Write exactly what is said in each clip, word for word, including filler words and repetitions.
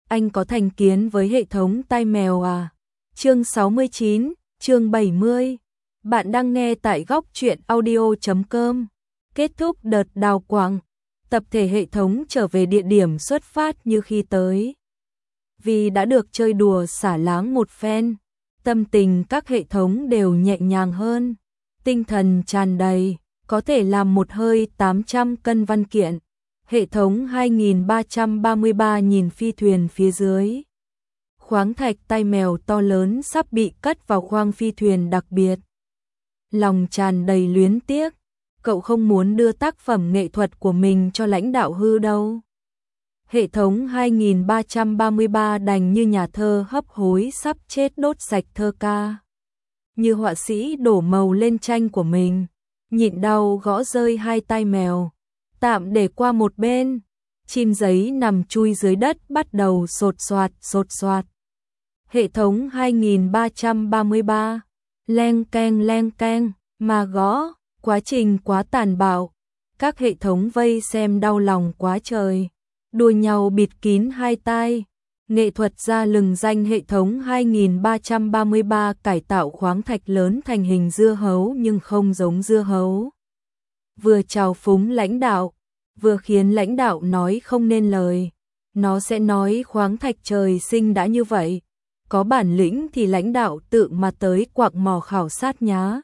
anh có thành kiến với hệ thống tai mèo à? Chương sáu mươi chín, chương bảy mươi. Bạn đang nghe tại góc truyện audio chấm com. Kết thúc đợt đào quặng, tập thể hệ thống trở về địa điểm xuất phát như khi tới. Vì đã được chơi đùa xả láng một phen, tâm tình các hệ thống đều nhẹ nhàng hơn, tinh thần tràn đầy, có thể làm một hơi tám trăm cân văn kiện. Hệ thống hai nghìn ba trăm ba mươi ba nhìn phi thuyền phía dưới. Khoáng thạch tai mèo to lớn sắp bị cất vào khoang phi thuyền đặc biệt. Lòng tràn đầy luyến tiếc, cậu không muốn đưa tác phẩm nghệ thuật của mình cho lãnh đạo hư đâu. Hệ thống hai nghìn ba trăm ba mươi ba đành như nhà thơ hấp hối sắp chết đốt sạch thơ ca. Như họa sĩ đổ màu lên tranh của mình, nhịn đau gõ rơi hai tai mèo, tạm để qua một bên. Chim giấy nằm chui dưới đất bắt đầu sột soạt sột soạt. Hệ thống hai nghìn ba trăm ba mươi ba, leng keng leng keng, mà gõ, quá trình quá tàn bạo. Các hệ thống vây xem đau lòng quá trời, đua nhau bịt kín hai tai. Nghệ thuật gia lừng danh hệ thống hai nghìn ba trăm ba mươi ba cải tạo khoáng thạch lớn thành hình dưa hấu nhưng không giống dưa hấu. Vừa trào phúng lãnh đạo, vừa khiến lãnh đạo nói không nên lời. Nó sẽ nói khoáng thạch trời sinh đã như vậy, có bản lĩnh thì lãnh đạo tự mà tới quặng mỏ khảo sát nhá.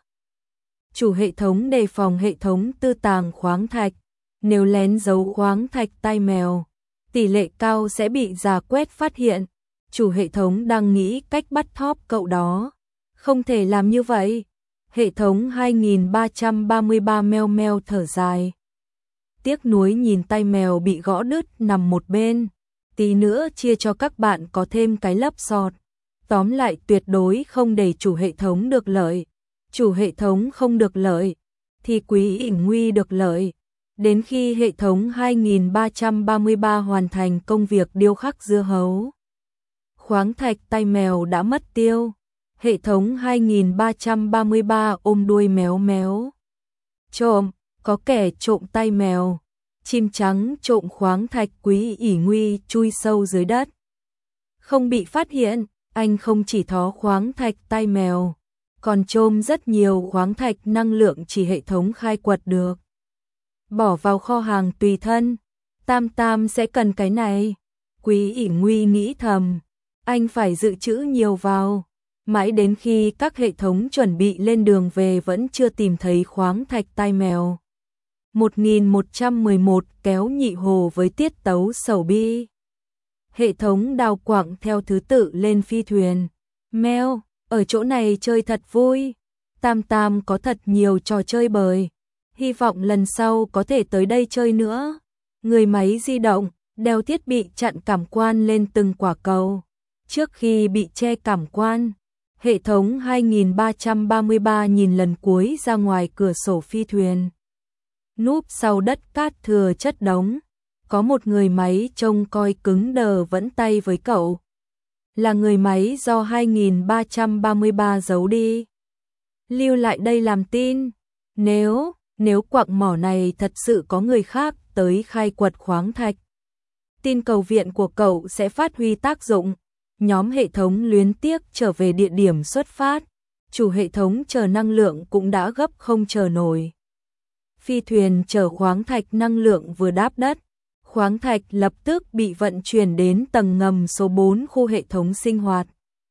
Chủ hệ thống đề phòng hệ thống tư tàng khoáng thạch, nếu lén giấu khoáng thạch tai mèo, tỷ lệ cao sẽ bị rà quét phát hiện. Chủ hệ thống đang nghĩ cách bắt thóp cậu đó. Không thể làm như vậy. Hệ thống hai nghìn ba trăm ba mươi ba meo meo thở dài. Tiếc nuối nhìn tai mèo bị gõ đứt nằm một bên. Tí nữa chia cho các bạn có thêm cái lấp sọt. Tóm lại tuyệt đối không để chủ hệ thống được lợi. Chủ hệ thống không được lợi, thì Quý ỉn nguy được lợi. Đến khi hệ thống hai nghìn ba trăm ba mươi ba hoàn thành công việc điêu khắc dưa hấu, khoáng thạch tai mèo đã mất tiêu. Hệ thống hai nghìn ba trăm ba mươi ba ôm đuôi méo méo. Trộm, có kẻ trộm tai mèo. Chim trắng trộm khoáng thạch Quý ỉ nguy chui sâu dưới đất. Không bị phát hiện, anh không chỉ thó khoáng thạch tai mèo, còn trôm rất nhiều khoáng thạch năng lượng chỉ hệ thống khai quật được. Bỏ vào kho hàng tùy thân. Tam Tam sẽ cần cái này. Quý ỉ nguy nghĩ thầm, anh phải dự trữ nhiều vào. Mãi đến khi các hệ thống chuẩn bị lên đường về vẫn chưa tìm thấy khoáng thạch tai mèo. một nghìn một trăm mười một kéo nhị hồ với tiết tấu sầu bi. Hệ thống đào quặng theo thứ tự lên phi thuyền. Meo, ở chỗ này chơi thật vui. Tam Tam có thật nhiều trò chơi bời. Hy vọng lần sau có thể tới đây chơi nữa. Người máy di động, đeo thiết bị chặn cảm quan lên từng quả cầu. Trước khi bị che cảm quan, hệ thống hai nghìn ba trăm ba mươi ba nhìn lần cuối ra ngoài cửa sổ phi thuyền. Núp sau đất cát thừa chất đống, có một người máy trông coi cứng đờ vẫn tay với cậu. Là người máy do hai nghìn ba trăm ba mươi ba giấu đi. Lưu lại đây làm tin. Nếu, nếu quặng mỏ này thật sự có người khác tới khai quật khoáng thạch, tin cầu viện của cậu sẽ phát huy tác dụng. Nhóm hệ thống luyến tiếc trở về địa điểm xuất phát. Chủ hệ thống chờ năng lượng cũng đã gấp không chờ nổi. Phi thuyền chở khoáng thạch năng lượng vừa đáp đất, khoáng thạch lập tức bị vận chuyển đến tầng ngầm số bốn khu hệ thống sinh hoạt.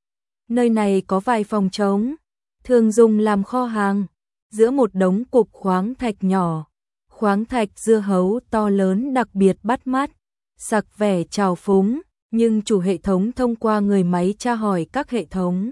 Nơi này có vài phòng trống, thường dùng làm kho hàng, giữa một đống cục khoáng thạch nhỏ. Khoáng thạch dưa hấu to lớn đặc biệt bắt mắt, sặc vẻ trào phúng, nhưng chủ hệ thống thông qua người máy tra hỏi các hệ thống.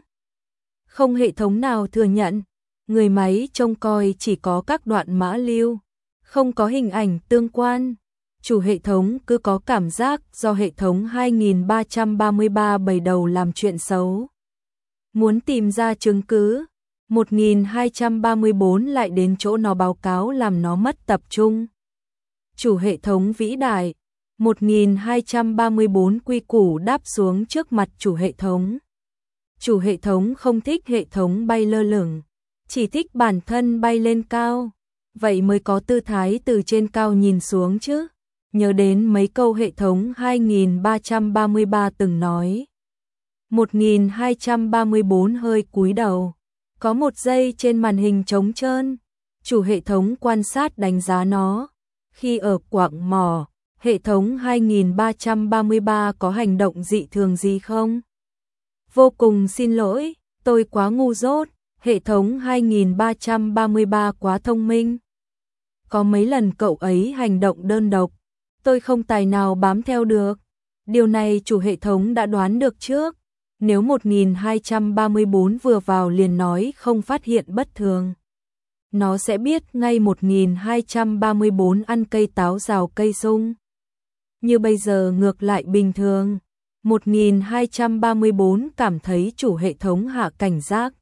Không hệ thống nào thừa nhận, người máy trông coi chỉ có các đoạn mã lưu, không có hình ảnh tương quan. Chủ hệ thống cứ có cảm giác do hệ thống hai nghìn ba trăm ba mươi ba bày đầu làm chuyện xấu. Muốn tìm ra chứng cứ, một nghìn hai trăm ba mươi bốn lại đến chỗ nó báo cáo làm nó mất tập trung. Chủ hệ thống vĩ đại, một nghìn hai trăm ba mươi bốn quy củ đáp xuống trước mặt chủ hệ thống. Chủ hệ thống không thích hệ thống bay lơ lửng, chỉ thích bản thân bay lên cao. Vậy mới có tư thái từ trên cao nhìn xuống chứ. nhớ đến mấy câu hệ thống hai nghìn ba trăm ba mươi ba từng nói. một nghìn hai trăm ba mươi bốn hơi cúi đầu, có một giây trên màn hình trống trơn, chủ hệ thống quan sát đánh giá nó. Khi ở quặng mỏ, hệ thống hai nghìn ba trăm ba mươi ba có hành động dị thường gì không? Vô cùng xin lỗi, tôi quá ngu dốt, hệ thống hai nghìn ba trăm ba mươi ba quá thông minh. Có mấy lần cậu ấy hành động đơn độc, tôi không tài nào bám theo được. Điều này chủ hệ thống đã đoán được trước. Nếu một nghìn hai trăm ba mươi bốn vừa vào liền nói không phát hiện bất thường, nó sẽ biết ngay một nghìn hai trăm ba mươi bốn ăn cây táo rào cây sung. Như bây giờ ngược lại bình thường, một nghìn hai trăm ba mươi bốn cảm thấy chủ hệ thống hạ cảnh giác.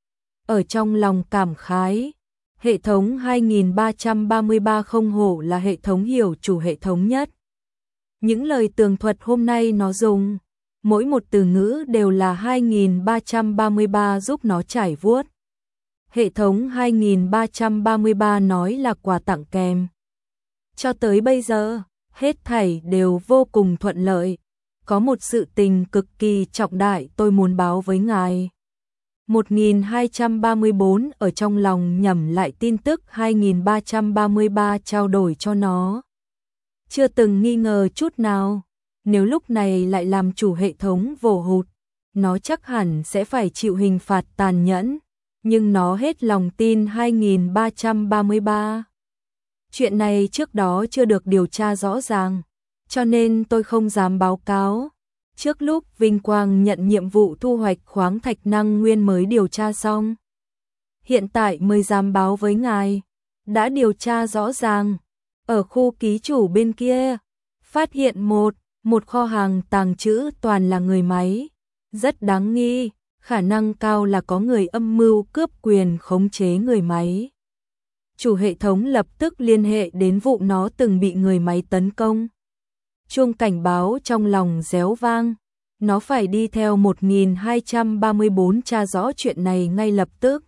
Ở trong lòng cảm khái, hệ thống hai nghìn ba trăm ba mươi ba không hổ là hệ thống hiểu chủ hệ thống nhất. Những lời tường thuật hôm nay nó dùng, mỗi một từ ngữ đều là hai nghìn ba trăm ba mươi ba giúp nó trải vuốt. Hệ thống hai nghìn ba trăm ba mươi ba nói là quà tặng kèm. Cho tới bây giờ, hết thảy đều vô cùng thuận lợi. Có một sự tình cực kỳ trọng đại tôi muốn báo với ngài. một nghìn hai trăm ba mươi bốn ở trong lòng nhẩm lại tin tức hai nghìn ba trăm ba mươi ba trao đổi cho nó. Chưa từng nghi ngờ chút nào, nếu lúc này lại làm chủ hệ thống vồ hụt, nó chắc hẳn sẽ phải chịu hình phạt tàn nhẫn, nhưng nó hết lòng tin hai nghìn ba trăm ba mươi ba. Chuyện này trước đó chưa được điều tra rõ ràng, cho nên tôi không dám báo cáo. Trước lúc Vinh Quang nhận nhiệm vụ thu hoạch khoáng thạch năng nguyên mới điều tra xong. Hiện tại mới dám báo với ngài. Đã điều tra rõ ràng. Ở khu ký chủ bên kia, phát hiện một, một kho hàng tàng trữ toàn là người máy. Rất đáng nghi, khả năng cao là có người âm mưu cướp quyền khống chế người máy. Chủ hệ thống lập tức liên hệ đến vụ nó từng bị người máy tấn công. Chuông cảnh báo trong lòng réo vang, nó phải đi theo một nghìn hai trăm ba mươi bốn tra rõ chuyện này ngay lập tức.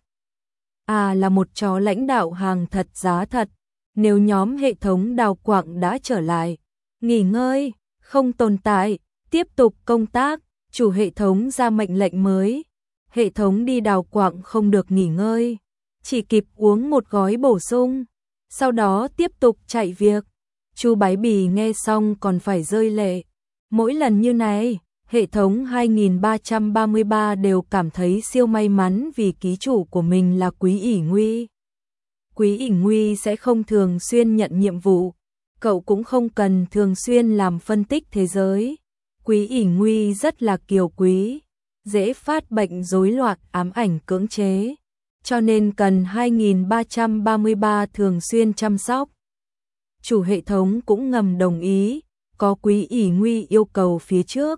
À là một chó lãnh đạo hàng thật giá thật, nếu nhóm hệ thống đào quặng đã trở lại, nghỉ ngơi, không tồn tại, tiếp tục công tác, chủ hệ thống ra mệnh lệnh mới. Hệ thống đi đào quặng không được nghỉ ngơi, chỉ kịp uống một gói bổ sung, sau đó tiếp tục chạy việc. Chu Bái Bì nghe xong còn phải rơi lệ. Mỗi lần như này, hệ thống hai nghìn ba trăm ba mươi ba đều cảm thấy siêu may mắn vì ký chủ của mình là Quý ỷ Nguy. Quý ỷ Nguy sẽ không thường xuyên nhận nhiệm vụ, cậu cũng không cần thường xuyên làm phân tích thế giới. Quý ỷ Nguy rất là kiều quý, dễ phát bệnh rối loạn ám ảnh cưỡng chế, cho nên cần hai nghìn ba trăm ba mươi ba thường xuyên chăm sóc. Chủ hệ thống cũng ngầm đồng ý, có Quý ỷ Nguy yêu cầu phía trước,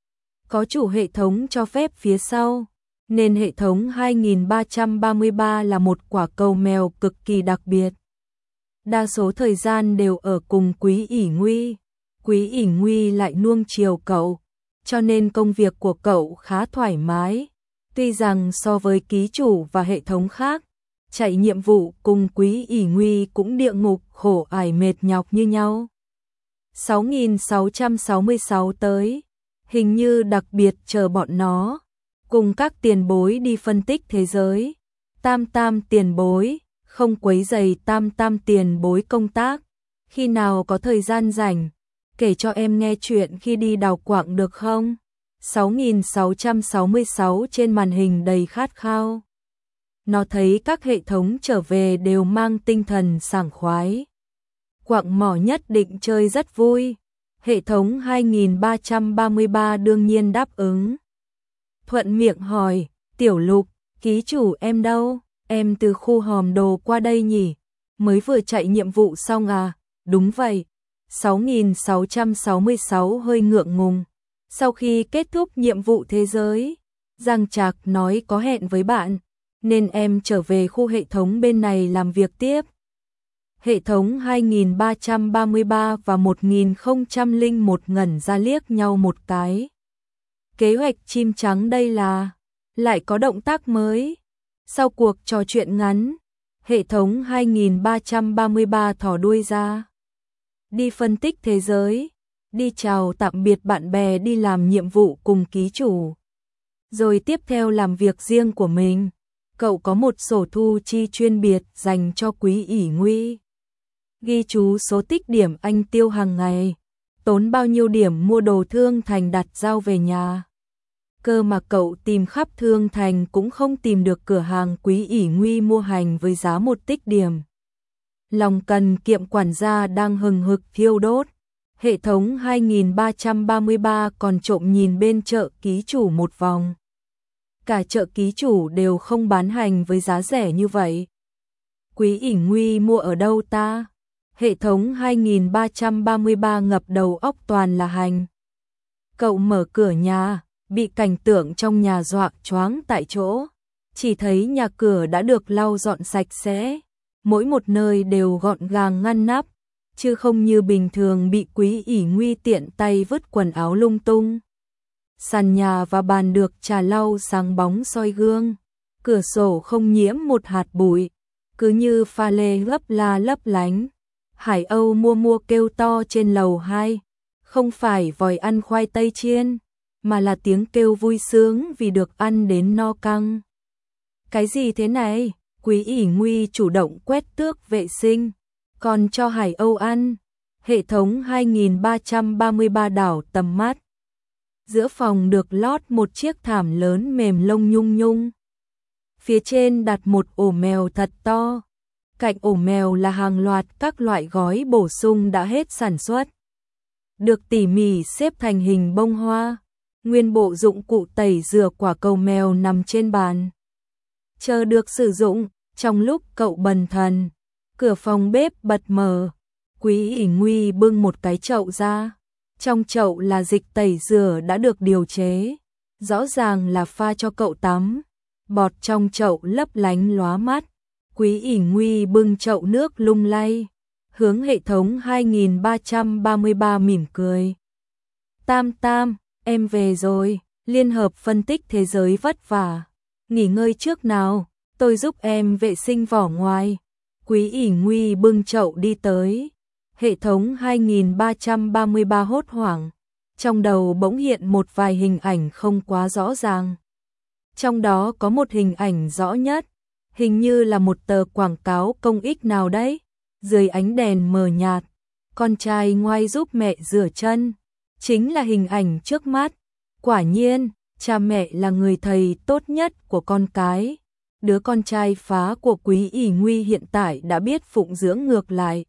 có chủ hệ thống cho phép phía sau, nên hệ thống hai nghìn ba trăm ba mươi ba là một quả cầu mèo cực kỳ đặc biệt. Đa số thời gian đều ở cùng Quý ỷ Nguy, Quý ỷ Nguy lại nuông chiều cậu, cho nên công việc của cậu khá thoải mái. Tuy rằng so với ký chủ và hệ thống khác, chạy nhiệm vụ cùng Quý ỷ Nguy cũng địa ngục khổ ải mệt nhọc như nhau. sáu nghìn sáu trăm sáu mươi sáu tới, hình như đặc biệt chờ bọn nó, cùng các tiền bối đi phân tích thế giới. Tam tam tiền bối, không quấy rầy tam tam tiền bối công tác, khi nào có thời gian rảnh, kể cho em nghe chuyện khi đi đào quặng được không? sáu nghìn sáu trăm sáu mươi sáu trên màn hình đầy khát khao. Nó thấy các hệ thống trở về đều mang tinh thần sảng khoái. Quặng mỏ nhất định chơi rất vui. Hệ thống hai nghìn ba trăm ba mươi ba đương nhiên đáp ứng. Thuận miệng hỏi, Tiểu Lục, ký chủ em đâu? Em từ khu hòm đồ qua đây nhỉ? Mới vừa chạy nhiệm vụ xong à? Đúng vậy. sáu nghìn sáu trăm sáu mươi sáu hơi ngượng ngùng. Sau khi kết thúc nhiệm vụ thế giới, Giang Trạc nói có hẹn với bạn, nên em trở về khu hệ thống bên này làm việc tiếp. Hệ thống hai nghìn ba trăm ba mươi ba và một nghìn không trăm lẻ một ngẩn ra liếc nhau một cái. Kế hoạch chim trắng đây là, lại có động tác mới. Sau cuộc trò chuyện ngắn, hệ thống hai nghìn ba trăm ba mươi ba thò đuôi ra. đi phân tích thế giới, đi chào tạm biệt bạn bè, đi làm nhiệm vụ cùng ký chủ. Rồi tiếp theo làm việc riêng của mình. Cậu có một sổ thu chi chuyên biệt dành cho Quý ỷ Nguy. Ghi chú số tích điểm anh tiêu hàng ngày, tốn bao nhiêu điểm mua đồ Thương Thành đặt giao về nhà. Cơ mà cậu tìm khắp Thương Thành cũng không tìm được cửa hàng Quý ỷ Nguy mua hành với giá một tích điểm. Lòng cần kiệm quản gia đang hừng hực thiêu đốt. Hệ thống hai nghìn ba trăm ba mươi ba còn trộm nhìn bên chợ ký chủ một vòng. Cả chợ ký chủ đều không bán hành với giá rẻ như vậy. Quý ỷ Nguy mua ở đâu ta? Hệ thống hai nghìn ba trăm ba mươi ba ngập đầu óc toàn là hành. Cậu mở cửa nhà, bị cảnh tượng trong nhà dọa choáng tại chỗ. Chỉ thấy nhà cửa đã được lau dọn sạch sẽ, mỗi một nơi đều gọn gàng ngăn nắp, chứ không như bình thường bị Quý ỷ Nguy tiện tay vứt quần áo lung tung. Sàn nhà và bàn được trà lau sáng bóng soi gương, cửa sổ không nhiễm một hạt bụi, cứ như pha lê lấp la lấp lánh. Hải Âu mua mua kêu to trên lầu hai, không phải vòi ăn khoai tây chiên, mà là tiếng kêu vui sướng vì được ăn đến no căng. Cái gì thế này? Quý ỷ Nguy chủ động quét tước vệ sinh, còn cho Hải Âu ăn. Hệ thống hai nghìn ba trăm ba mươi ba đảo tầm mắt. Giữa phòng được lót một chiếc thảm lớn mềm lông nhung nhung. Phía trên đặt một ổ mèo thật to. Cạnh ổ mèo là hàng loạt các loại gói bổ sung đã hết sản xuất, được tỉ mỉ xếp thành hình bông hoa. Nguyên bộ dụng cụ tẩy rửa quả cầu mèo nằm trên bàn, chờ được sử dụng. Trong lúc cậu bần thần, cửa phòng bếp bật mở. Quý ỷ Nguy bưng một cái chậu ra. Trong chậu là dịch tẩy rửa đã được điều chế, rõ ràng là pha cho cậu tắm. Bọt trong chậu lấp lánh lóa mắt. Quý ỷ Nguy bưng chậu nước lung lay, hướng hệ thống hai nghìn ba trăm ba mươi ba mỉm cười. Tam Tam, em về rồi, liên hợp phân tích thế giới vất vả. Nghỉ ngơi trước nào, tôi giúp em vệ sinh vỏ ngoài. Quý ỷ Nguy bưng chậu đi tới. Hệ thống hai nghìn ba trăm ba mươi ba hốt hoảng, trong đầu bỗng hiện một vài hình ảnh không quá rõ ràng. Trong đó có một hình ảnh rõ nhất, hình như là một tờ quảng cáo công ích nào đấy. Dưới ánh đèn mờ nhạt, con trai ngoai giúp mẹ rửa chân, chính là hình ảnh trước mắt. Quả nhiên, cha mẹ là người thầy tốt nhất của con cái. Đứa con trai phá của Quý ỷ Nguy hiện tại đã biết phụng dưỡng ngược lại.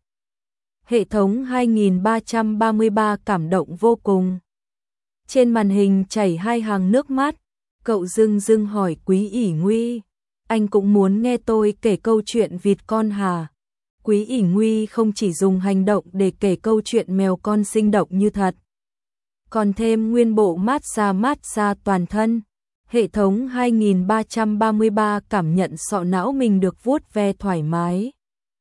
Hệ thống hai nghìn ba trăm ba mươi ba cảm động vô cùng. Trên màn hình chảy hai hàng nước mắt. Cậu dưng dưng hỏi Quý ỷ Nguy, anh cũng muốn nghe tôi kể câu chuyện vịt con hả? Quý ỷ Nguy không chỉ dùng hành động để kể câu chuyện mèo con sinh động như thật, còn thêm nguyên bộ mát xa mát xa toàn thân. Hệ thống hai nghìn ba trăm ba mươi ba cảm nhận sọ não mình được vuốt ve thoải mái.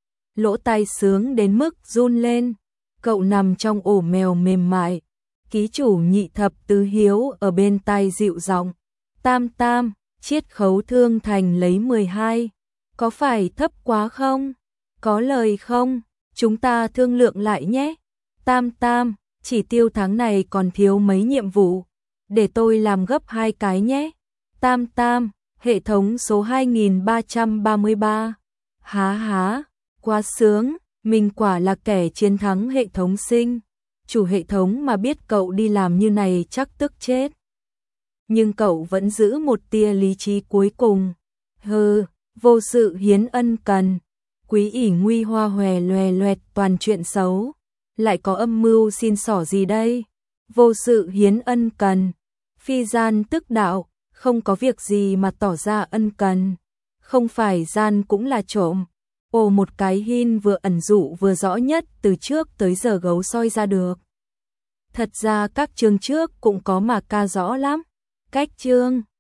Lỗ tai sướng đến mức run lên. Cậu nằm trong ổ mèo mềm mại. Ký chủ Nhị Thập Tứ Hiếu ở bên tai dịu giọng. Tam Tam, chiết khấu Thương Thành lấy mười hai. Có phải thấp quá không? Có lời không? Chúng ta thương lượng lại nhé. Tam Tam, chỉ tiêu tháng này còn thiếu mấy nhiệm vụ. Để tôi làm gấp hai cái nhé. Tam Tam, hệ thống số hai nghìn ba trăm ba mươi ba. Há há, quá sướng, mình quả là kẻ chiến thắng hệ thống sinh. Chủ hệ thống mà biết cậu đi làm như này chắc tức chết. Nhưng cậu vẫn giữ một tia lý trí cuối cùng. Hừ, vô sự hiến ân cần. Quý ỷ Nguy hoa hòe loè loẹt toàn chuyện xấu. Lại có âm mưu xin xỏ gì đây? Vô sự hiến ân cần. Phi gian tức đạo, không có việc gì mà tỏ ra ân cần. Không phải gian cũng là trộm. Ồ, một cái hin vừa ẩn dụ vừa rõ nhất từ trước tới giờ gấu soi ra được. Thật ra các chương trước cũng có mà ca rõ lắm. Cách chương